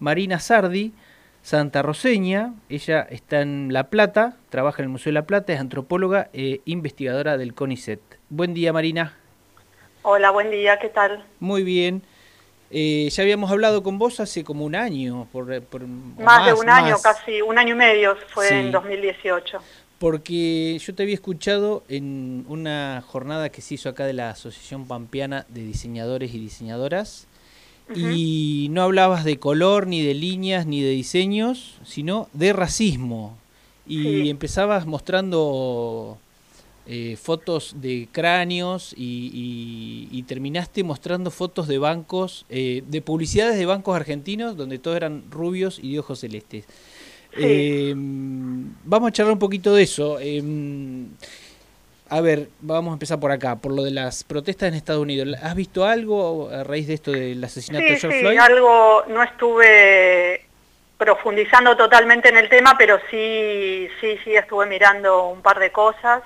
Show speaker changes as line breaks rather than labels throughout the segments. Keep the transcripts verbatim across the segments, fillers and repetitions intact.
Marina Sardi, santarroceña. Ella está en La Plata, trabaja en el Museo de La Plata, es antropóloga e investigadora del CONICET. Buen día, Marina.
Hola, buen día, ¿qué tal?
Muy bien. Eh, ya habíamos hablado con vos hace como un año, por, por, o
Más de
más,
un año,
más.
casi un año y medio, fue en
Sí,
dos mil dieciocho.
porque yo te había escuchado en una jornada que se hizo acá de la Asociación Pampeana de Diseñadores y Diseñadoras,
Ujú.
y no hablabas de color, ni de líneas, ni de diseños, sino de racismo. Y
Sí,
empezabas mostrando eh, fotos de cráneos y, y- y terminaste mostrando fotos de bancos, eh, de publicidades de bancos argentinos, donde todos eran rubios y de ojos celestes.
sí.
Eh, vamos a charlar un poquito de eso. Eh, a ver, vamos a empezar por acá, por lo de las protestas en Estados Unidos. ¿Has visto algo a raíz de esto del asesinato de
Sí,
George
sí,
Floyd?
algo, no estuve profundizando totalmente en el tema, pero sí, sí, sí, estuve mirando un par de cosas.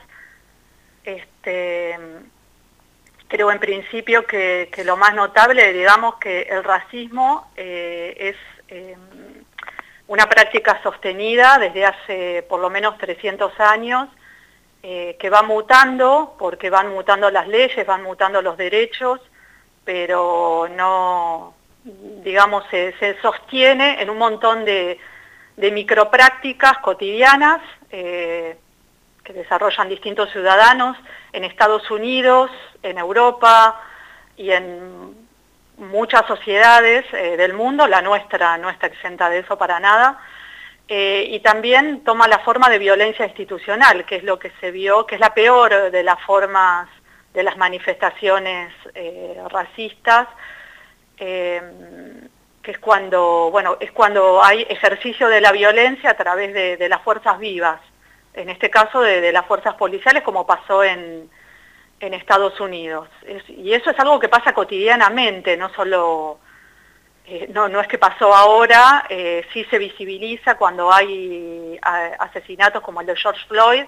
Este, creo en principio que, que lo más notable, digamos, que el racismo eh, es eh, una práctica sostenida desde hace por lo menos trescientos años, eh, que va mutando, porque van mutando las leyes, van mutando los derechos, pero no, digamos, se, se sostiene en un montón de, de microprácticas cotidianas eh, que desarrollan distintos ciudadanos en Estados Unidos, en Europa y en muchas sociedades eh, del mundo. La nuestra no está exenta de eso para nada. Eh, y también toma la forma de violencia institucional, que es lo que se vio, que es la peor de las formas de las manifestaciones eh, racistas, eh, que es cuando, bueno, es cuando hay ejercicio de la violencia a través de, de las fuerzas vivas, en este caso de, de las fuerzas policiales, como pasó en, en Estados Unidos. Es, y eso es algo que pasa cotidianamente, no solo... Eh, no, no es que pasó ahora, eh, sí se visibiliza cuando hay a, asesinatos como el de George Floyd,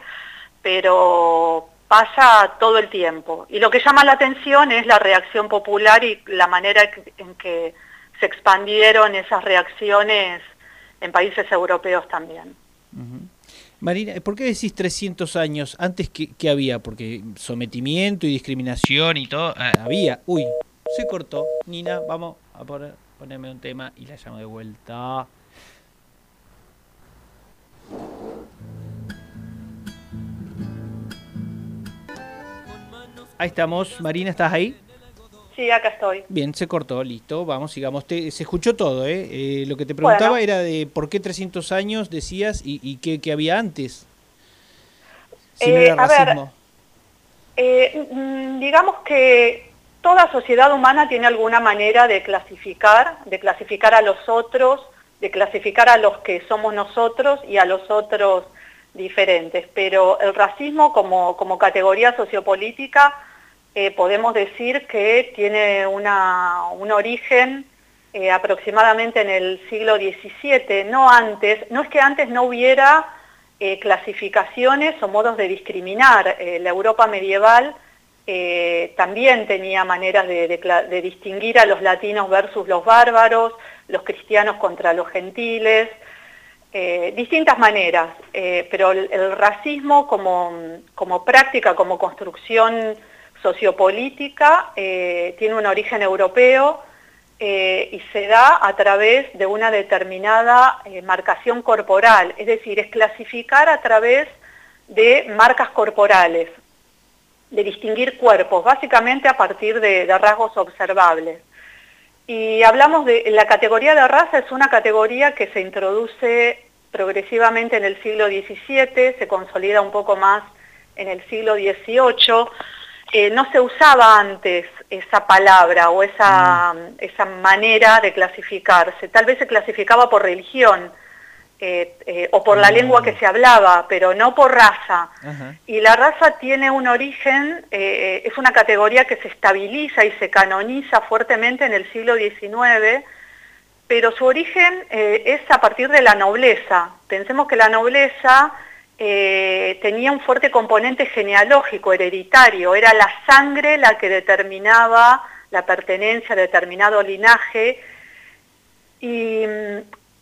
pero pasa todo el tiempo. Y lo que llama la atención es la reacción popular y la manera en que se expandieron esas reacciones en países europeos también.
Uh-huh. Marina, ¿por qué decís trescientos años? Antes que, que había, porque sometimiento y discriminación y todo, ah, había. Uy, se cortó. Nina, vamos a poner, ponerme un tema y la llamo de vuelta. Ahí estamos. Marina, ¿estás ahí?
Sí, acá estoy.
Bien, se cortó, listo, vamos, sigamos. Te, se escuchó todo, ¿eh? Eh, Lo que te preguntaba
Bueno,
era de por qué trescientos años decías y, y qué, qué había antes, si no
eh,
era
a ver,
racismo.
eh, mm, digamos que toda sociedad humana tiene alguna manera de clasificar, de clasificar a los otros, de clasificar a los que somos nosotros y a los otros diferentes, pero el racismo como, como categoría sociopolítica eh, podemos decir que tiene una, un origen eh, aproximadamente en el siglo diecisiete, no antes, no es que antes no hubiera eh, clasificaciones o modos de discriminar. Eh, la Europa medieval eh, también tenía maneras de, de, de distinguir a los latinos versus los bárbaros, los cristianos contra los gentiles, eh, distintas maneras, eh, pero el, el racismo como, como práctica, como construcción sociopolítica, eh, tiene un origen europeo eh, y se da a través de una determinada eh, marcación corporal, es decir, es clasificar a través de marcas corporales, de distinguir cuerpos, básicamente a partir de, de rasgos observables. Y hablamos de la categoría de raza, es una categoría que se introduce progresivamente en el siglo diecisiete, se consolida un poco más en el siglo dieciocho. Eh, no se usaba antes esa palabra o
Mm.
esa, esa manera de clasificarse, tal vez se clasificaba por religión eh, eh, o por la lengua que
Ah,
se hablaba, pero no por raza.
ajá.
Y la raza tiene un origen, eh, es una categoría que se estabiliza y se canoniza fuertemente en el siglo diecinueve, pero su origen eh, es a partir de la nobleza. Pensemos que la nobleza eh, tenía un fuerte componente genealógico, hereditario, era la sangre la que determinaba la pertenencia a determinado linaje, y,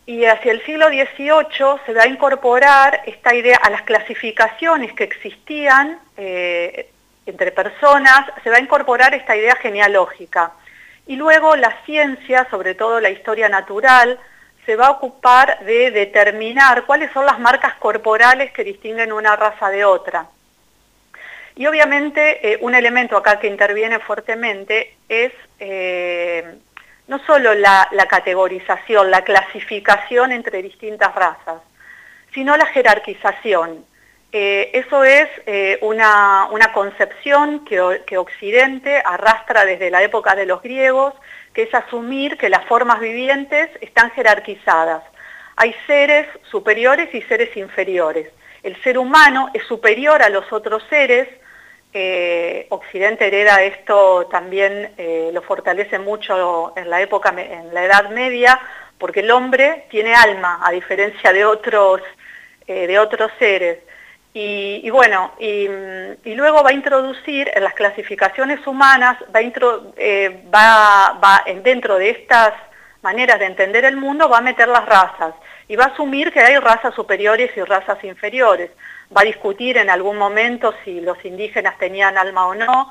y hacia el siglo dieciocho se va a incorporar esta idea a las clasificaciones que existían eh, entre personas, se va a incorporar esta idea genealógica. Y luego la ciencia, sobre todo la historia natural, se va a ocupar de determinar cuáles son las marcas corporales que distinguen una raza de otra. Y obviamente eh, un elemento acá que interviene fuertemente es eh, no solo la, la categorización, la clasificación entre distintas razas, sino la jerarquización. Eh, eso es eh, una, una concepción que, que Occidente arrastra desde la época de los griegos, que es asumir que las formas vivientes están jerarquizadas. Hay seres superiores y seres inferiores. El ser humano es superior a los otros seres. Eh, Occidente hereda esto también, eh, lo fortalece mucho en la época, en la Edad Media, porque el hombre tiene alma, a diferencia de otros, eh, de otros seres. Y, y bueno, y, y luego va a introducir en las clasificaciones humanas, va, a intro, eh, va, va dentro de estas maneras de entender el mundo, va a meter las razas y va a asumir que hay razas superiores y razas inferiores. Va a discutir en algún momento si los indígenas tenían alma o no.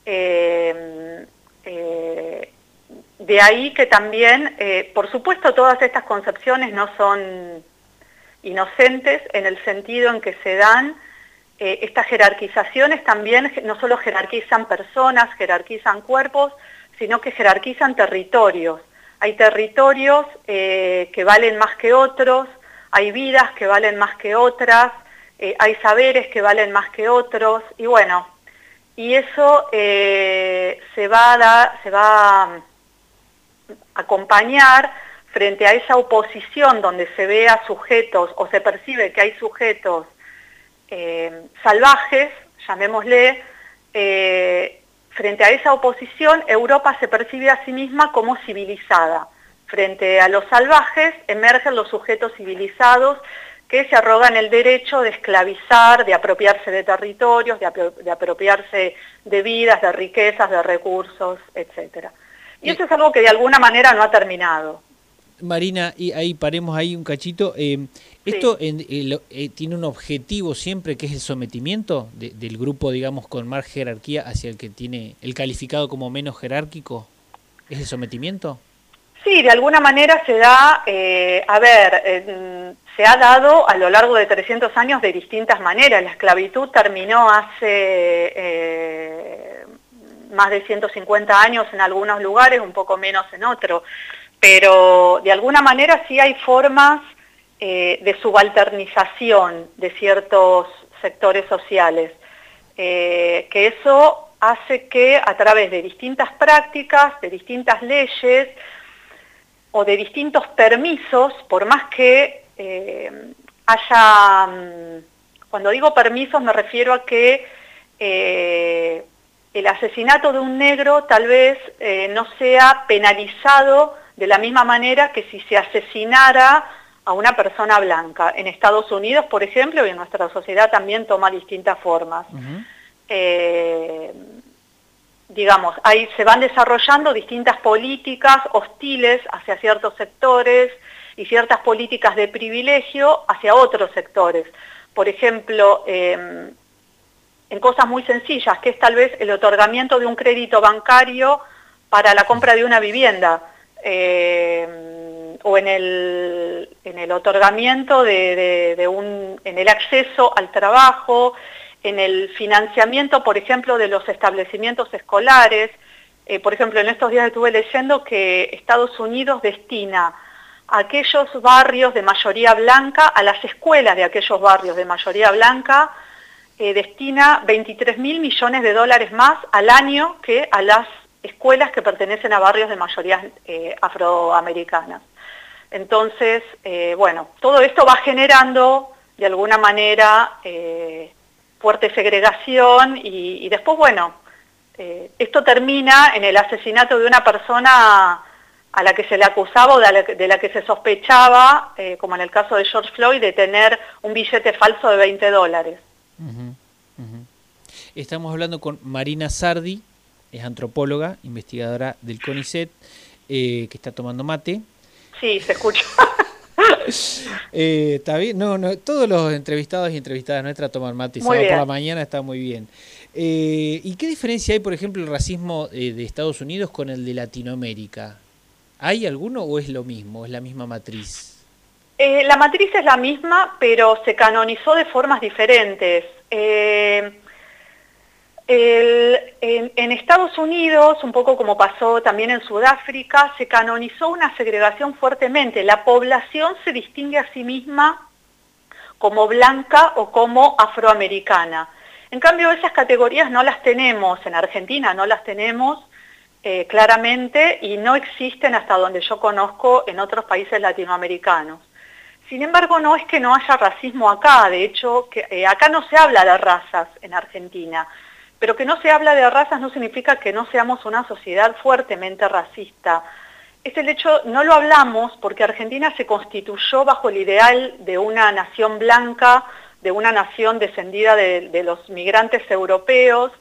Eh, eh, de ahí que también, eh, por supuesto, todas estas concepciones no son inocentes en el sentido en que se dan eh, estas jerarquizaciones, también no solo jerarquizan personas, jerarquizan cuerpos, sino que jerarquizan territorios. Hay territorios eh, que valen más que otros, hay vidas que valen más que otras, eh, hay saberes que valen más que otros, y bueno, y eso eh, se va a dar, se va a acompañar frente a esa oposición donde se ve a sujetos o se percibe que hay sujetos eh, salvajes, llamémosle, eh, frente a esa oposición Europa se percibe a sí misma como civilizada. Frente a los salvajes emergen los sujetos civilizados que se arrogan el derecho de esclavizar, de apropiarse de territorios, de, apro de apropiarse de vidas, de riquezas, de recursos, etcétera. Y eso es algo que de alguna manera no ha terminado.
Marina, y ahí paremos ahí un cachito. Eh, ¿Esto sí. en, eh, eh, tiene un objetivo siempre que es el sometimiento de, del grupo, digamos, con más jerarquía hacia el que tiene el calificado como menos jerárquico? ¿Es el sometimiento?
Sí, de alguna manera se da, eh, a ver, eh, se ha dado a lo largo de trescientos años de distintas maneras. La esclavitud terminó hace eh, más de ciento cincuenta años en algunos lugares, un poco menos en otros. Pero de alguna manera sí hay formas eh, de subalternización de ciertos sectores sociales, eh, que eso hace que a través de distintas prácticas, de distintas leyes o de distintos permisos, por más que eh, haya, cuando digo permisos me refiero a que eh, el asesinato de un negro tal vez eh, no sea penalizado de la misma manera que si se asesinara a una persona blanca. En Estados Unidos, por ejemplo, y en nuestra sociedad también toma distintas formas. Uh-huh. eh, digamos, ahí se van desarrollando distintas políticas hostiles hacia ciertos sectores y ciertas políticas de privilegio hacia otros sectores. Por ejemplo, eh, en cosas muy sencillas, que es tal vez el otorgamiento de un crédito bancario para la compra de una vivienda. Eh, o en el, en el otorgamiento de, de, de un, en el acceso al trabajo, en el financiamiento, por ejemplo, de los establecimientos escolares. Eh, por ejemplo, en estos días estuve leyendo que Estados Unidos destina a aquellos barrios de mayoría blanca, a las escuelas de aquellos barrios de mayoría blanca, eh, destina veintitrés mil millones de dólares más al año que a las escuelas que pertenecen a barrios de mayorías eh, afroamericanas. Entonces, eh, bueno, todo esto va generando, de alguna manera, eh, fuerte segregación y, y después, bueno, eh, esto termina en el asesinato de una persona a la que se le acusaba o de la, de la que se sospechaba, eh, como en el caso de George Floyd, de tener un billete falso de veinte dólares.
Uh-huh, uh-huh. Estamos hablando con Marina Sardi, es antropóloga, investigadora del CONICET, eh, que está tomando mate.
Sí, se escucha.
eh, ¿Está bien? No, no, todos los entrevistados y entrevistadas nuestras toman mate y sábado por la mañana, está muy bien. Eh, ¿Y qué diferencia hay, por ejemplo, el racismo eh, de Estados Unidos con el de Latinoamérica? ¿Hay alguno o es lo mismo, es la misma matriz?
Eh, la matriz es la misma, pero se canonizó de formas diferentes. Eh, el, en, en Estados Unidos, un poco como pasó también en Sudáfrica, se canonizó una segregación fuertemente. La población se distingue a sí misma como blanca o como afroamericana. En cambio, esas categorías no las tenemos, en Argentina no las tenemos eh, claramente y no existen hasta donde yo conozco en otros países latinoamericanos. Sin embargo, no es que no haya racismo acá, de hecho, que, eh, acá no se habla de razas en Argentina, pero que no se habla de razas no significa que no seamos una sociedad fuertemente racista. Es el hecho, no lo hablamos porque Argentina se constituyó bajo el ideal de una nación blanca, de una nación descendida de, de los migrantes europeos,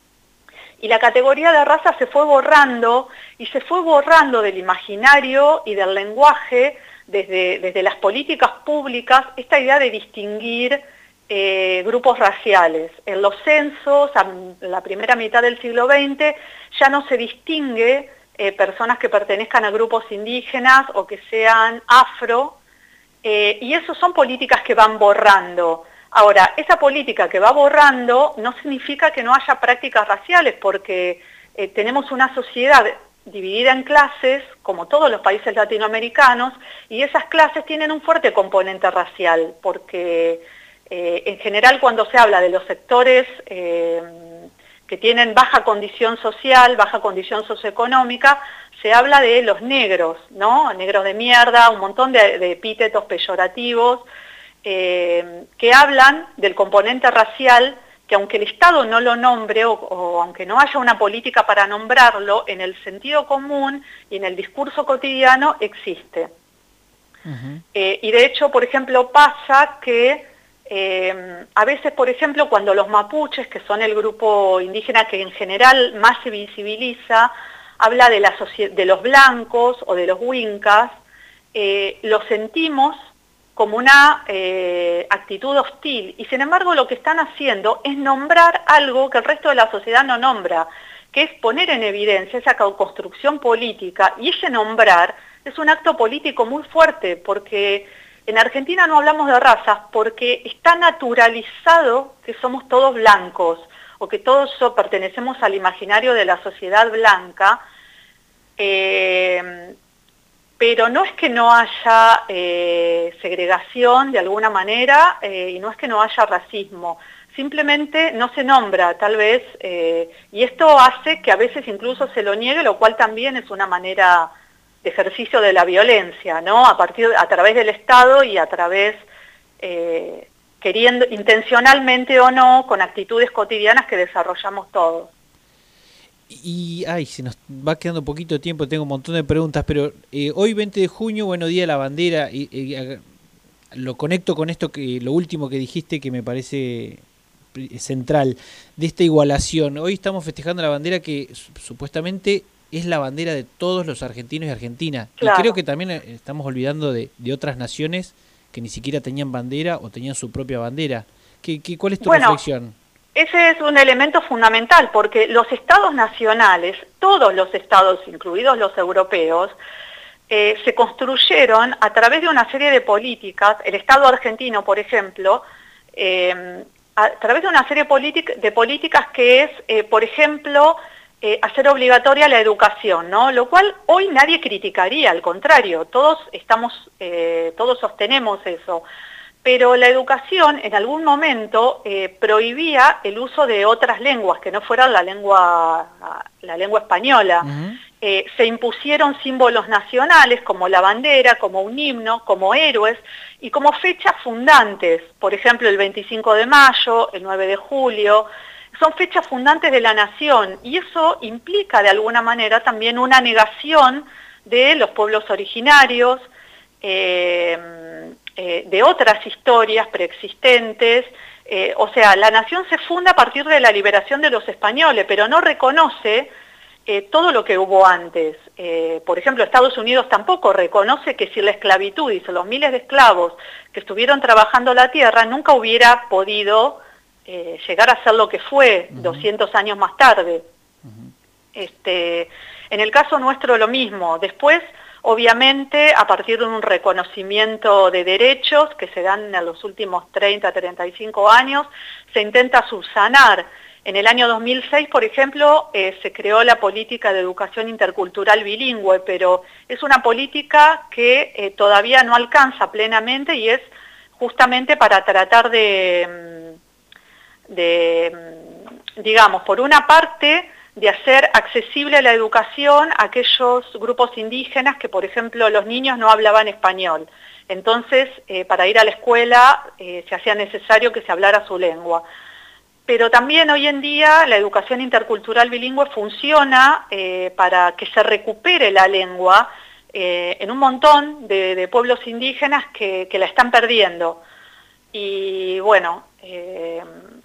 y la categoría de raza se fue borrando, y se fue borrando del imaginario y del lenguaje, desde, desde las políticas públicas, esta idea de distinguir eh, grupos raciales. En los censos, en la primera mitad del siglo veinte, ya no se distingue eh, personas que pertenezcan a grupos indígenas o que sean afro, eh, y eso son políticas que van borrando. Ahora, esa política que va borrando no significa que no haya prácticas raciales, porque eh, tenemos una sociedad dividida en clases, como todos los países latinoamericanos, y esas clases tienen un fuerte componente racial, porque eh, en general cuando se habla de los sectores eh, que tienen baja condición social, baja condición socioeconómica, se habla de los negros, ¿no? Negros de mierda, un montón de, de epítetos peyorativos, Eh, que hablan del componente racial, que aunque el Estado no lo nombre o, o aunque no haya una política para nombrarlo, en el sentido común y en el discurso cotidiano existe. Uh-huh. eh, y de hecho, por ejemplo, pasa que eh, a veces, por ejemplo, cuando los mapuches, que son el grupo indígena que en general más se visibiliza, habla de, la de los blancos o de los huincas, eh, lo sentimos como una eh, actitud hostil, y sin embargo lo que están haciendo es nombrar algo que el resto de la sociedad no nombra, que es poner en evidencia esa construcción política, y ese nombrar es un acto político muy fuerte, porque en Argentina no hablamos de razas, porque está naturalizado que somos todos blancos, o que todos pertenecemos al imaginario de la sociedad blanca, eh, pero no es que no haya eh, segregación de alguna manera eh, y no es que no haya racismo, simplemente no se nombra tal vez eh, y esto hace que a veces incluso se lo niegue, lo cual también es una manera de ejercicio de la violencia, ¿no? A partir, a través del Estado y a través, eh, queriendo, intencionalmente o no, con actitudes cotidianas que desarrollamos todos.
Y, ay, se nos va quedando poquito tiempo, tengo un montón de preguntas, pero eh, hoy veinte de junio, bueno, Día de la Bandera, y, y lo conecto con esto, que lo último que dijiste que me parece central, de esta igualación. Hoy estamos festejando la bandera que supuestamente es la bandera de todos los argentinos y argentinas. Claro. Y creo que también estamos olvidando de, de otras naciones que ni siquiera tenían bandera o tenían su propia bandera. ¿Qué, qué, ¿Cuál es tu bueno, reflexión?
Ese es un elemento fundamental, porque los estados nacionales, todos los estados, incluidos los europeos, eh, se construyeron a través de una serie de políticas. El Estado argentino, por ejemplo, eh, a través de una serie de políticas que es, eh, por ejemplo, eh, hacer obligatoria la educación, ¿no? Lo cual hoy nadie criticaría, al contrario, todos estamos, eh, todos sostenemos eso. Pero la educación en algún momento eh, prohibía el uso de otras lenguas que no fueran la lengua, la lengua española. Uh-huh. eh, se impusieron símbolos nacionales como la bandera, como un himno, como héroes y como fechas fundantes. Por ejemplo, el veinticinco de mayo, el nueve de julio, son fechas fundantes de la nación y eso implica de alguna manera también una negación de los pueblos originarios, eh, Eh, de otras historias preexistentes, eh, o sea, la nación se funda a partir de la liberación de los españoles, pero no reconoce eh, todo lo que hubo antes. Eh, por ejemplo, Estados Unidos tampoco reconoce que si la esclavitud y los miles de esclavos que estuvieron trabajando la tierra nunca hubiera podido eh, llegar a ser lo que fue uh-huh. doscientos años más tarde. Uh-huh. Este, en el caso nuestro lo mismo. Después, obviamente, a partir de un reconocimiento de derechos que se dan en los últimos treinta, treinta y cinco años, se intenta subsanar. En el año dos mil seis, por ejemplo, eh, se creó la política de educación intercultural bilingüe, pero es una política que eh, todavía no alcanza plenamente y es justamente para tratar de, de, digamos, por una parte, de hacer accesible la educación a aquellos grupos indígenas que, por ejemplo, los niños no hablaban español. Entonces, eh, para ir a la escuela eh, se hacía necesario que se hablara su lengua. Pero también hoy en día la educación intercultural bilingüe funciona eh, para que se recupere la lengua eh, en un montón de, de pueblos indígenas que, que la están perdiendo. Y bueno, eh,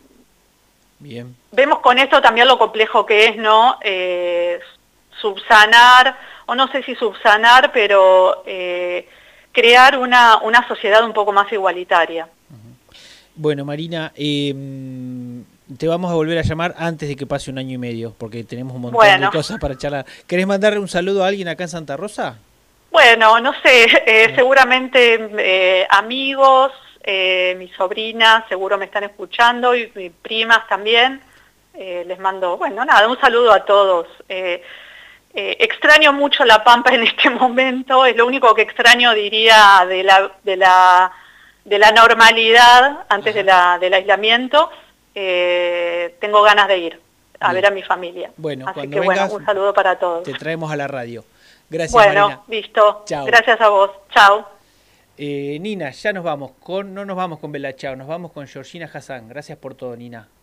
bien.
Vemos con esto también lo complejo que es, ¿no? Eh, subsanar, o no sé si subsanar, pero eh, crear una, una sociedad un poco más igualitaria.
Bueno, Marina, eh, te vamos a volver a llamar antes de que pase un año y medio, porque tenemos un montón bueno. de cosas para charlar. ¿Querés mandarle un saludo a alguien acá en Santa Rosa?
Bueno, no sé, eh, sí. seguramente eh, amigos, eh, mis sobrinas seguro me están escuchando, y mis primas también. Eh, les mando, bueno, nada, un saludo a todos. Eh, eh, extraño mucho La Pampa en este momento, es lo único que extraño, diría, de la... De la de la normalidad antes de la, del aislamiento. Eh, tengo ganas de ir a Bien. ver a mi familia.
Bueno,
Así
cuando
que
vengas,
bueno, un saludo para todos.
Te traemos a la radio. Gracias,
bueno,
Marina.
Bueno, listo.
Chao.
Gracias a vos. Chao.
Eh, Nina, ya nos vamos. Con, no nos vamos con Bella Chao, nos vamos con Georgina Hassan. Gracias por todo, Nina.